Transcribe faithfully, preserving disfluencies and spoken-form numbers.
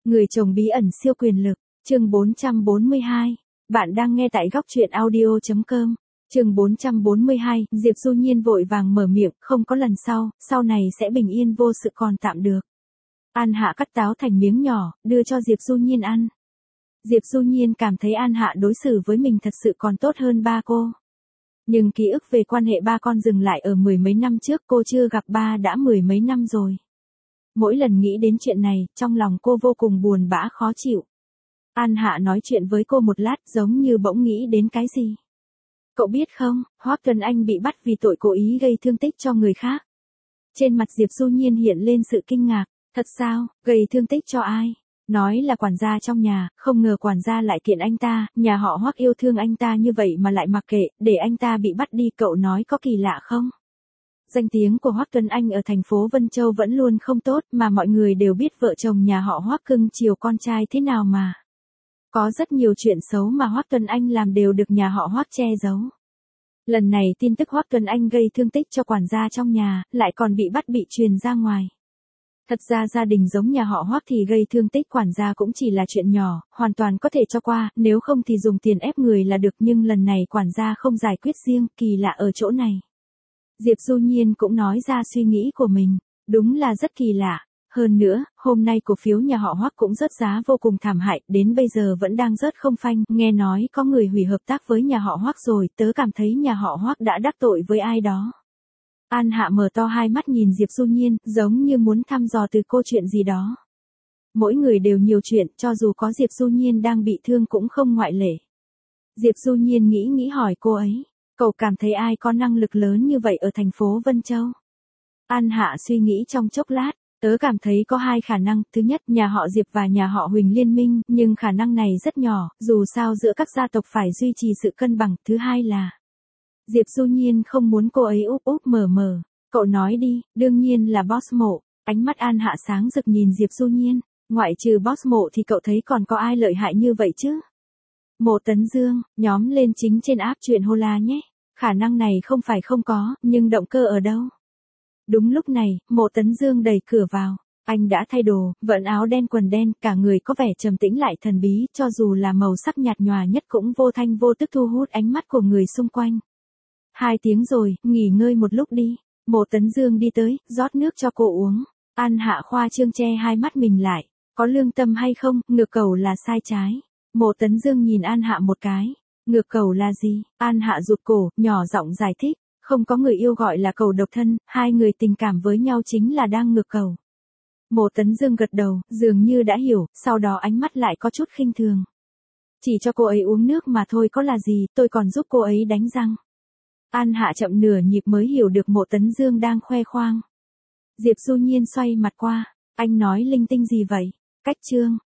Người chồng bí ẩn siêu quyền lực, chương bốn trăm bốn mươi hai. Bạn đang nghe tại góc truyện audio chấm com. Chương bốn trăm bốn mươi hai, Diệp Du Nhiên vội vàng mở miệng, không có lần sau, sau này sẽ bình yên vô sự còn tạm được. An Hạ cắt táo thành miếng nhỏ, đưa cho Diệp Du Nhiên ăn. Diệp Du Nhiên cảm thấy An Hạ đối xử với mình thật sự còn tốt hơn ba cô. Nhưng ký ức về quan hệ ba con dừng lại ở mười mấy năm trước, cô chưa gặp ba đã mười mấy năm rồi. Mỗi lần nghĩ đến chuyện này, trong lòng cô vô cùng buồn bã khó chịu. An Hạ nói chuyện với cô một lát giống như bỗng nghĩ đến cái gì. Cậu biết không, Hoắc Tuấn Anh bị bắt vì tội cố ý gây thương tích cho người khác. Trên mặt Diệp Du Nhiên hiện lên sự kinh ngạc, thật sao, gây thương tích cho ai? Nói là quản gia trong nhà, không ngờ quản gia lại kiện anh ta, nhà họ Hoắc yêu thương anh ta như vậy mà lại mặc kệ, để anh ta bị bắt đi, cậu nói có kỳ lạ không? Danh tiếng của Hoắc Tuấn Anh ở thành phố Vân Châu vẫn luôn không tốt, mà mọi người đều biết vợ chồng nhà họ Hoắc cưng chiều con trai thế nào mà. Có rất nhiều chuyện xấu mà Hoắc Tuấn Anh làm đều được nhà họ Hoắc che giấu. Lần này tin tức Hoắc Tuấn Anh gây thương tích cho quản gia trong nhà, lại còn bị bắt bị truyền ra ngoài. Thật ra gia đình giống nhà họ Hoắc thì gây thương tích quản gia cũng chỉ là chuyện nhỏ, hoàn toàn có thể cho qua, nếu không thì dùng tiền ép người là được, nhưng lần này quản gia không giải quyết riêng, kỳ lạ ở chỗ này. Diệp Du Nhiên cũng nói ra suy nghĩ của mình, đúng là rất kỳ lạ. Hơn nữa, hôm nay cổ phiếu nhà họ Hoắc cũng rớt giá vô cùng thảm hại, đến bây giờ vẫn đang rớt không phanh, nghe nói có người hủy hợp tác với nhà họ Hoắc rồi, tớ cảm thấy nhà họ Hoắc đã đắc tội với ai đó. An Hạ mở to hai mắt nhìn Diệp Du Nhiên, giống như muốn thăm dò từ cô chuyện gì đó. Mỗi người đều nhiều chuyện, cho dù có Diệp Du Nhiên đang bị thương cũng không ngoại lệ. Diệp Du Nhiên nghĩ nghĩ hỏi cô ấy, cậu cảm thấy ai có năng lực lớn như vậy ở thành phố Vân Châu? An Hạ suy nghĩ trong chốc lát, tớ cảm thấy có hai khả năng, thứ nhất nhà họ Diệp và nhà họ Huỳnh liên minh, nhưng khả năng này rất nhỏ, dù sao giữa các gia tộc phải duy trì sự cân bằng, thứ hai là... Diệp Du Nhiên không muốn cô ấy úp úp mở mở, cậu nói đi, đương nhiên là Boss Mộ. Ánh mắt An Hạ sáng rực nhìn Diệp Du Nhiên, ngoại trừ Boss Mộ thì cậu thấy còn có ai lợi hại như vậy chứ? Mộ Tấn Dương, nhóm lên chính trên app chuyện Hola nhé, khả năng này không phải không có, nhưng động cơ ở đâu? Đúng lúc này, Mộ Tấn Dương đẩy cửa vào, anh đã thay đồ, vẫn áo đen quần đen, cả người có vẻ trầm tĩnh lại thần bí, cho dù là màu sắc nhạt nhòa nhất cũng vô thanh vô tức thu hút ánh mắt của người xung quanh. Hai tiếng rồi, nghỉ ngơi một lúc đi. Mộ Tấn Dương đi tới, rót nước cho cô uống. An Hạ khoa trương che hai mắt mình lại. Có lương tâm hay không, ngược cầu là sai trái. Mộ Tấn Dương nhìn An Hạ một cái. Ngược cầu là gì? An Hạ rụt cổ, nhỏ giọng giải thích. Không có người yêu gọi là cầu độc thân, hai người tình cảm với nhau chính là đang ngược cầu. Mộ Tấn Dương gật đầu, dường như đã hiểu, sau đó ánh mắt lại có chút khinh thường. Chỉ cho cô ấy uống nước mà thôi có là gì, tôi còn giúp cô ấy đánh răng. An Hạ chậm nửa nhịp mới hiểu được Mộ Tấn Dương đang khoe khoang. Diệp Du Nhiên xoay mặt qua, anh nói linh tinh gì vậy? Cách chương,